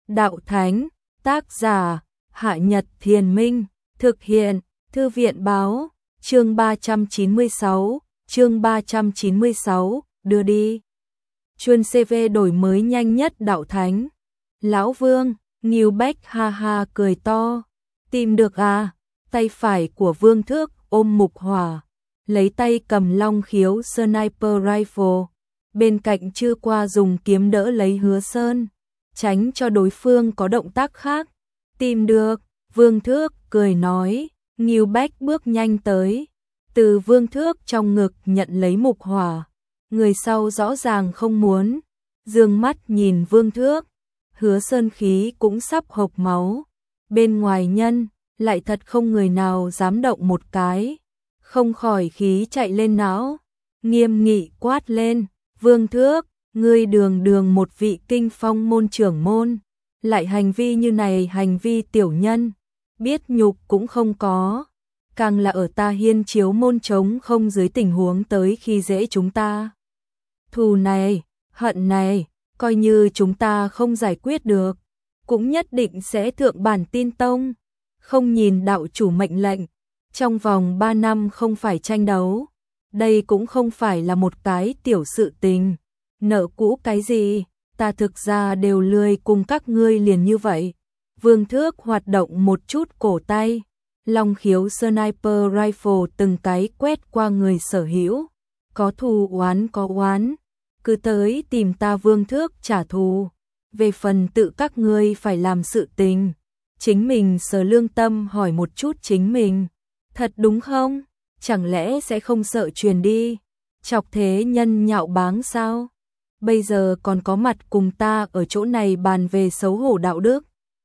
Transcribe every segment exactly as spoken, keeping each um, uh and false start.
Đạo Thánh, tác giả, Hạ Nhật Thiền Minh, thực hiện, Thư viện Báo, chương ba trăm chín mươi sáu, chương ba trăm chín mươi sáu, đưa đi. Chuân xê vê đổi mới nhanh nhất Đạo Thánh. Lão Vương, Ngưu Bách ha ha cười to. Tìm được à? Tay phải của Vương Thước ôm mục hỏa, lấy tay cầm long khiếu sniper rifle. Bên cạnh Chư Qua dùng kiếm đỡ lấy Hứa Sơn, tránh cho đối phương có động tác khác. Tìm được, Vương Thước cười nói. Ngưu Bách bước nhanh tới, từ Vương Thước trong ngực nhận lấy mục hỏa. Người sau rõ ràng không muốn, dương mắt nhìn Vương Thước. Hứa Sơn khí cũng sắp hộc máu. Bên ngoài nhân, lại thật không người nào dám động một cái. Không khỏi khí chạy lên não. Nghiêm nghị quát lên, Vương Thước, ngươi đường đường một vị kinh phong môn trưởng môn. Lại hành vi như này, hành vi tiểu nhân. Biết nhục cũng không có. Càng là ở ta Hiên Chiếu môn trống không dưới tình huống tới khi dễ chúng ta. Thù này, hận này, coi như chúng ta không giải quyết được, cũng nhất định sẽ thượng bản tin tông. Không nhìn đạo chủ mệnh lệnh, trong vòng ba năm không phải tranh đấu. Đây cũng không phải là một cái tiểu sự tình. Nợ cũ cái gì, ta thực ra đều lười cùng các ngươi liền như vậy. Vương Thước hoạt động một chút cổ tay, long khiếu sniper rifle từng cái quét qua người sở hữu. Có thù oán có oán, cứ tới tìm ta Vương Thước trả thù. Về phần tự các ngươi phải làm sự tình, chính mình sờ lương tâm hỏi một chút chính mình. Thật đúng không? Chẳng lẽ sẽ không sợ truyền đi, chọc thế nhân nhạo báng sao? Bây giờ còn có mặt cùng ta ở chỗ này bàn về xấu hổ đạo đức.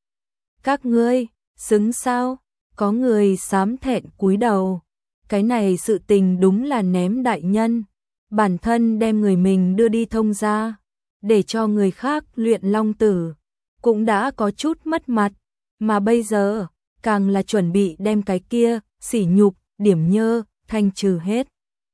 Các ngươi, xứng sao? Có người xám thẹn cúi đầu. Cái này sự tình đúng là ném đại nhân. Bản thân đem người mình đưa đi thông gia, để cho người khác luyện long tử, cũng đã có chút mất mặt. Mà bây giờ, càng là chuẩn bị đem cái kia, sỉ nhục, điểm nhơ, thanh trừ hết.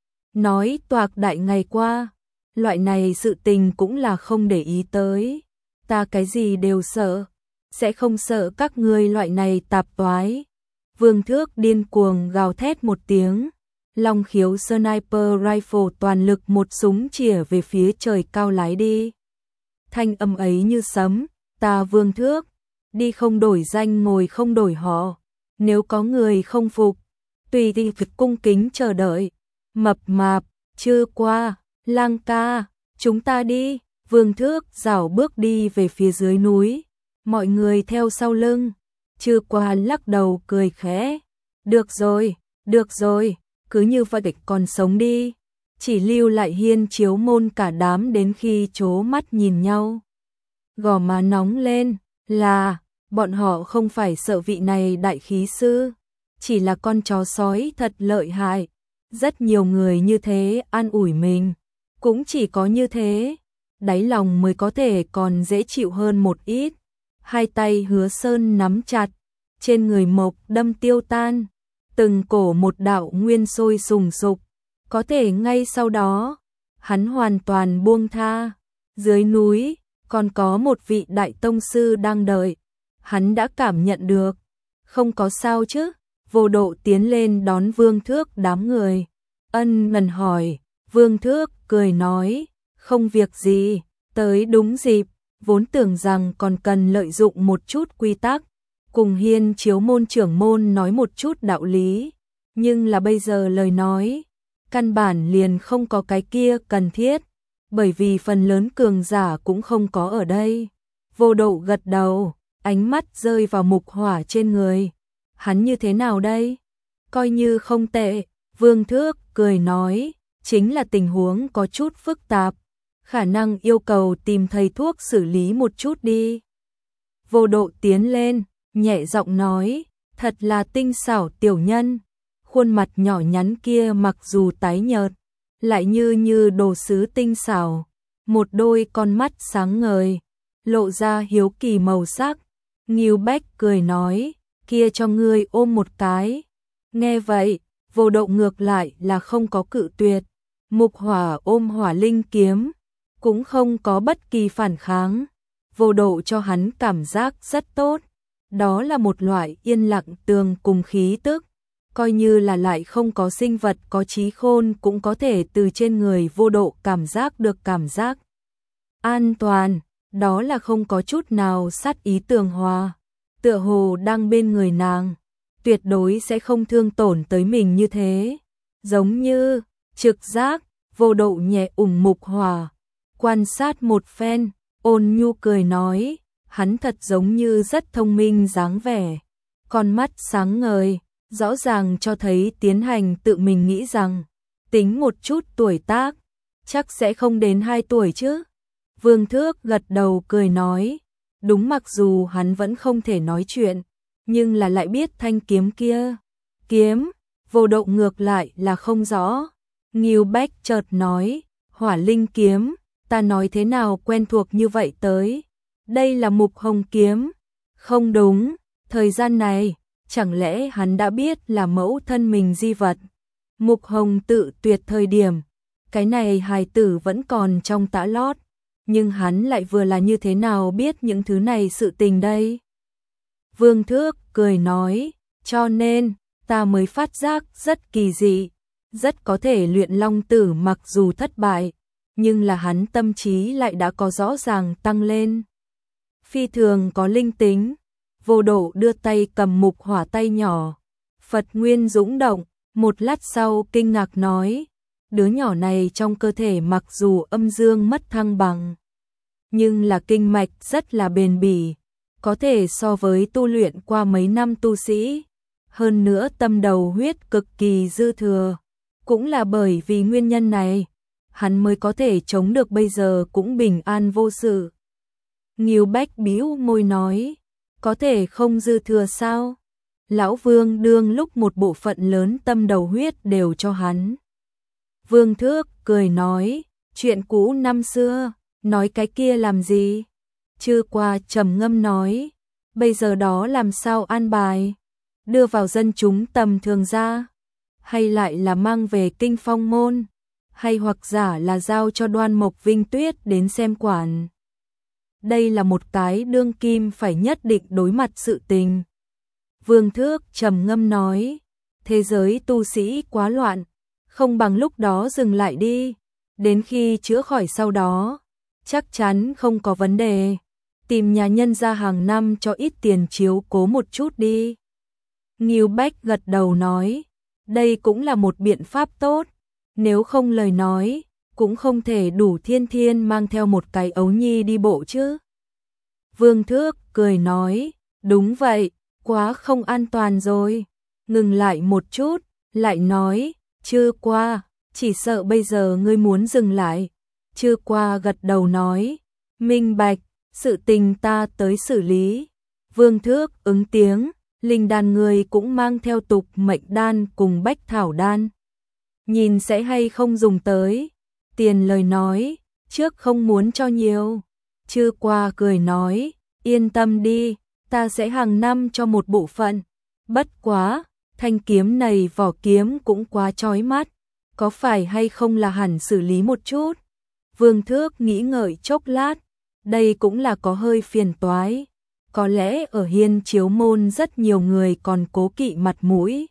Nói toạc đại ngày qua, loại này sự tình cũng là không để ý tới. Ta cái gì đều sợ, sẽ không sợ các ngươi loại này tạp toái. Vương Thước điên cuồng gào thét một tiếng, long khiếu sniper rifle toàn lực một súng chĩa về phía trời cao lái đi. Thanh âm ấy như sấm, ta Vương Thước, đi không đổi danh ngồi không đổi họ. Nếu có người không phục, tùy thì việc cung kính chờ đợi. Mập mạp, Chư Qua, Lang ca, chúng ta đi. Vương Thước rảo bước đi về phía dưới núi, mọi người theo sau lưng. Chư Qua lắc đầu cười khẽ. Được rồi, được rồi, cứ như vậy còn sống đi. Chỉ lưu lại Hiên Chiếu môn cả đám đến khi trố mắt nhìn nhau. Gò má nóng lên, là, bọn họ không phải sợ vị này đại khí sư. Chỉ là con chó sói thật lợi hại. Rất nhiều người như thế an ủi mình, cũng chỉ có như thế, đáy lòng mới có thể còn dễ chịu hơn một ít. Hai tay Hứa Sơn nắm chặt, trên người mộc đâm tiêu tan, từng cổ một đạo nguyên sôi sùng sục. Có thể ngay sau đó, hắn hoàn toàn buông tha. Dưới núi, còn có một vị đại tông sư đang đợi. Hắn đã cảm nhận được, không có sao chứ. Vô Độ tiến lên đón Vương Thước đám người, ân ngần hỏi. Vương Thước cười nói, không việc gì, tới đúng dịp, vốn tưởng rằng còn cần lợi dụng một chút quy tắc, cùng Hiên Chiếu môn trưởng môn nói một chút đạo lý, nhưng là bây giờ lời nói, căn bản liền không có cái kia cần thiết, bởi vì phần lớn cường giả cũng không có ở đây. Vô Độ gật đầu, ánh mắt rơi vào mục hỏa trên người. Hắn như thế nào đây? Coi như không tệ. Vương Thước cười nói, chính là tình huống có chút phức tạp, khả năng yêu cầu tìm thầy thuốc xử lý một chút đi. Vô Độ tiến lên, nhẹ giọng nói, thật là tinh xảo tiểu nhân. Khuôn mặt nhỏ nhắn kia mặc dù tái nhợt, lại như như đồ sứ tinh xảo, một đôi con mắt sáng ngời, lộ ra hiếu kỳ màu sắc. Ngưu Bách cười nói, kia cho ngươi ôm một cái. Nghe vậy, Vô Độ ngược lại là không có cự tuyệt. Mục hỏa ôm hỏa linh kiếm, cũng không có bất kỳ phản kháng. Vô Độ cho hắn cảm giác rất tốt. Đó là một loại yên lặng tường cùng khí tức. Coi như là lại không có sinh vật có trí khôn cũng có thể từ trên người Vô Độ cảm giác được cảm giác an toàn. Đó là không có chút nào sát ý tường hòa. Tựa hồ đang bên người nàng. Tuyệt đối sẽ không thương tổn tới mình như thế. Giống như trực giác. Vô Độ nhẹ ủng Mục Hỏa. Quan sát một phen. Ôn nhu cười nói. Hắn thật giống như rất thông minh dáng vẻ. Con mắt sáng ngời. Rõ ràng cho thấy tiến hành tự mình nghĩ rằng. Tính một chút tuổi tác. Chắc sẽ không đến hai tuổi chứ. Vương Thước gật đầu cười nói. Đúng, mặc dù hắn vẫn không thể nói chuyện. Nhưng là lại biết thanh kiếm kia. Kiếm. Vô Độ ngược lại là không rõ. Ngưu Bách chợt nói. Hỏa linh kiếm. Ta nói thế nào quen thuộc như vậy tới. Đây là Mục Hồng kiếm. Không đúng. Thời gian này. Chẳng lẽ hắn đã biết là mẫu thân mình di vật. Mục Hồng tự tuyệt thời điểm. Cái này hài tử vẫn còn trong tã lót. Nhưng hắn lại vừa là như thế nào biết những thứ này sự tình đây. Vương Thước cười nói. Cho nên ta mới phát giác rất kỳ dị. Rất có thể luyện long tử mặc dù thất bại. Nhưng là hắn tâm trí lại đã có rõ ràng tăng lên. Phi thường có linh tính. Vô Độ đưa tay cầm Mục Hỏa tay nhỏ. Phật nguyên dũng động. Một lát sau kinh ngạc nói. Đứa nhỏ này trong cơ thể mặc dù âm dương mất thăng bằng. Nhưng là kinh mạch rất là bền bỉ. Có thể so với tu luyện qua mấy năm tu sĩ. Hơn nữa tâm đầu huyết cực kỳ dư thừa. Cũng là bởi vì nguyên nhân này. Hắn mới có thể chống được bây giờ cũng bình an vô sự. Ngưu Bách bĩu môi nói. Có thể không dư thừa sao? Lão Vương đương lúc một bộ phận lớn tâm đầu huyết đều cho hắn. Vương Thước cười nói. Chuyện cũ năm xưa. Nói cái kia làm gì? Chư Qua trầm ngâm nói. Bây giờ đó làm sao an bài? Đưa vào dân chúng tầm thường ra? Hay lại là mang về Kinh Phong môn? Hay hoặc giả là giao cho Đoan Mộc Vinh Tuyết đến xem quản? Đây là một cái đương kim phải nhất định đối mặt sự tình. Vương Thước trầm ngâm nói. Thế giới tu sĩ quá loạn. Không bằng lúc đó dừng lại đi. Đến khi chữa khỏi sau đó. Chắc chắn không có vấn đề. Tìm nhà nhân ra hàng năm cho ít tiền chiếu cố một chút đi. Ngưu Bách gật đầu nói. Đây cũng là một biện pháp tốt. Nếu không lời nói. Cũng không thể đủ thiên thiên mang theo một cái ấu nhi đi bộ chứ. Vương Thước cười nói. Đúng vậy. Quá không an toàn rồi. Ngừng lại một chút. Lại nói. Chưa qua. Chỉ sợ bây giờ ngươi muốn dừng lại. Chưa qua gật đầu nói. Minh bạch. Sự tình ta tới xử lý. Vương Thước ứng tiếng. Linh đan người cũng mang theo tục mệnh đan cùng bách thảo đan. Nhìn sẽ hay không dùng tới. Tiền lời nói. Trước không muốn cho nhiều. Chưa qua cười nói. Yên tâm đi. Ta sẽ hàng năm cho một bộ phận. Bất quá. Thanh kiếm này vỏ kiếm cũng quá chói mắt. Có phải hay không là hẳn xử lý một chút. Vương Thước nghĩ ngợi chốc lát. Đây cũng là có hơi phiền toái. Có lẽ ở Hiên Chiếu môn rất nhiều người còn cố kỵ mặt mũi.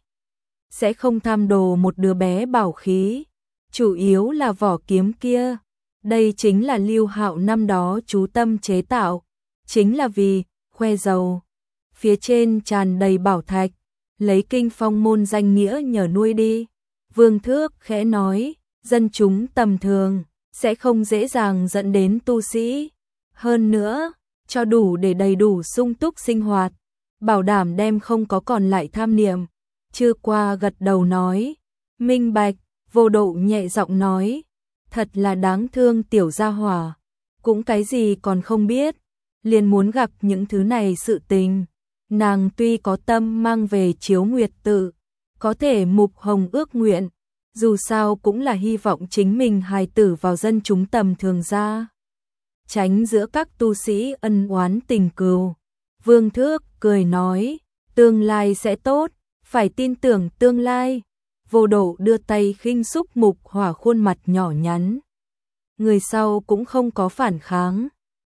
Sẽ không tham đồ một đứa bé bảo khí. Chủ yếu là vỏ kiếm kia. Đây chính là Lưu Hạo năm đó chú tâm chế tạo. Chính là vì khoe giàu. Phía trên tràn đầy bảo thạch. Lấy Kinh Phong môn danh nghĩa nhờ nuôi đi. Vương Thước khẽ nói. Dân chúng tầm thường. Sẽ không dễ dàng dẫn đến tu sĩ. Hơn nữa. Cho đủ để đầy đủ sung túc sinh hoạt. Bảo đảm đem không có còn lại tham niệm. Chưa qua gật đầu nói. Minh bạch. Vô Độ nhẹ giọng nói. Thật là đáng thương tiểu gia hỏa. Cũng cái gì còn không biết. Liền muốn gặp những thứ này sự tình. Nàng tuy có tâm mang về Chiếu Nguyệt tự. Có thể Mục Hồng ước nguyện. Dù sao cũng là hy vọng chính mình hài tử vào dân chúng tầm thường ra. Tránh giữa các tu sĩ ân oán tình cừu. Vương Thước cười nói. Tương lai sẽ tốt. Phải tin tưởng tương lai. Vô Độ đưa tay khinh xúc Mục Hỏa khuôn mặt nhỏ nhắn. Người sau cũng không có phản kháng.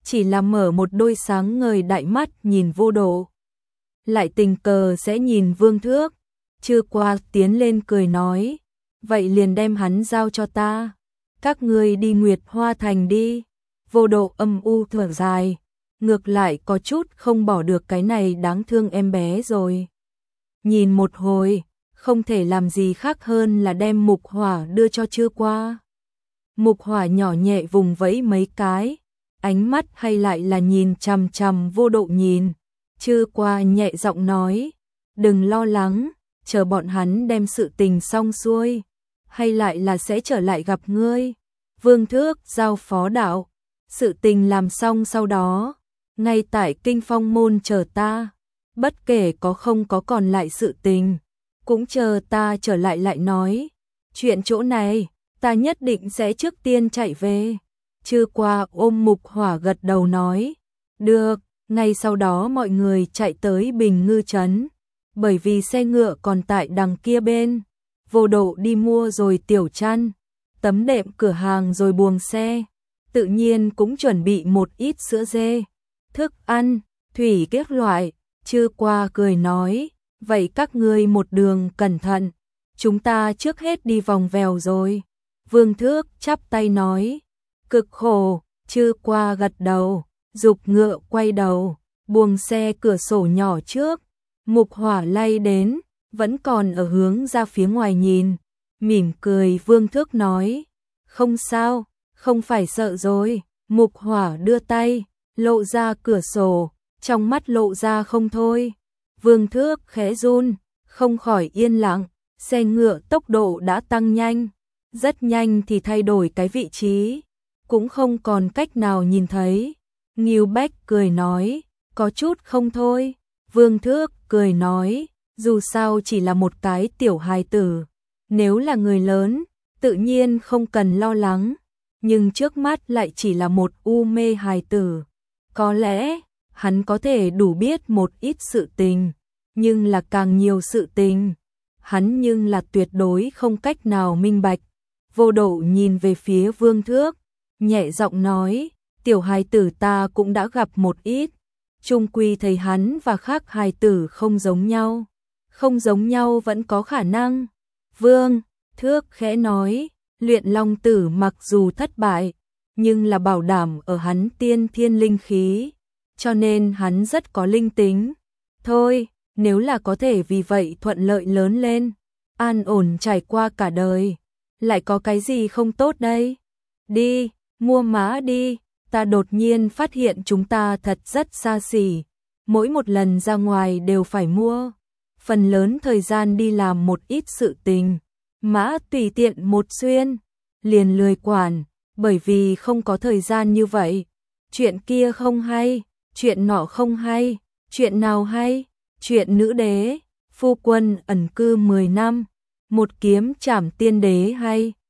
chỉ là mở một đôi sáng ngời đại mắt nhìn Vô Độ. Lại tình cờ sẽ nhìn Vương Thước, Trư Qua tiến lên cười nói, vậy liền đem hắn giao cho ta, các ngươi đi Nguyệt Hoa Thành đi. Vô Độ âm u thở dài, ngược lại có chút không bỏ được cái này đáng thương em bé rồi. Nhìn một hồi, không thể làm gì khác hơn là đem Mục Hỏa đưa cho Trư Qua. Mục Hỏa nhỏ nhẹ vùng vẫy mấy cái, ánh mắt hay lại là nhìn chằm chằm Vô Độ nhìn. Trư Qua nhẹ giọng nói, đừng lo lắng, chờ bọn hắn đem sự tình xong xuôi, hay lại là sẽ trở lại gặp ngươi. Vương Thước giao phó đạo, sự tình làm xong sau đó, ngay tại Kinh Phong môn chờ ta, bất kể có không có còn lại sự tình, cũng chờ ta trở lại lại nói. Chuyện chỗ này, ta nhất định sẽ trước tiên chạy về. Trư Qua ôm Mục Hỏa gật đầu nói, được. Ngay sau đó mọi người chạy tới Bình Ngư Trấn, bởi vì xe ngựa còn tại đằng kia bên. Vô Độ đi mua rồi tiểu chăn, tấm đệm cửa hàng rồi buồng xe, tự nhiên cũng chuẩn bị một ít sữa dê, thức ăn, thủy các loại. Trư Qua cười nói, vậy các ngươi một đường cẩn thận, chúng ta trước hết đi vòng vèo rồi. Vương Thước chắp tay nói, cực khổ. Trư Qua gật đầu, giục ngựa quay đầu, buồng xe cửa sổ nhỏ trước. Mục Hỏa lay đến, vẫn còn ở hướng ra phía ngoài nhìn, mỉm cười. Vương Thước nói, không sao, không phải sợ rồi. Mục Hỏa đưa tay, lộ ra cửa sổ, trong mắt lộ ra không thôi. Vương Thước khẽ run, không khỏi yên lặng, xe ngựa tốc độ đã tăng nhanh, rất nhanh thì thay đổi cái vị trí, cũng không còn cách nào nhìn thấy. Ngưu Bách cười nói, có chút không thôi. Vương Thước cười nói, dù sao chỉ là một cái tiểu hài tử, nếu là người lớn, tự nhiên không cần lo lắng, nhưng trước mắt lại chỉ là một u mê hài tử. Có lẽ, hắn có thể đủ biết một ít sự tình, nhưng là càng nhiều sự tình, hắn nhưng là tuyệt đối không cách nào minh bạch. Vô Độ nhìn về phía Vương Thước, nhẹ giọng nói, tiểu hài tử ta cũng đã gặp một ít, chung quy thấy hắn và khác hài tử không giống nhau, không giống nhau vẫn có khả năng. Vương Thước khẽ nói, luyện long tử mặc dù thất bại, nhưng là bảo đảm ở hắn tiên thiên linh khí, cho nên hắn rất có linh tính. Thôi, nếu là có thể vì vậy thuận lợi lớn lên, an ổn trải qua cả đời, lại có cái gì không tốt đây? Đi, mua má đi. Ta đột nhiên phát hiện chúng ta thật rất xa xỉ, mỗi một lần ra ngoài đều phải mua, phần lớn thời gian đi làm một ít sự tình, mã tùy tiện một xuyên, liền lười quản, bởi vì không có thời gian như vậy. Chuyện kia không hay, chuyện nọ không hay, chuyện nào hay? Chuyện nữ đế, phu quân ẩn cư mười năm, một kiếm trảm tiên đế hay?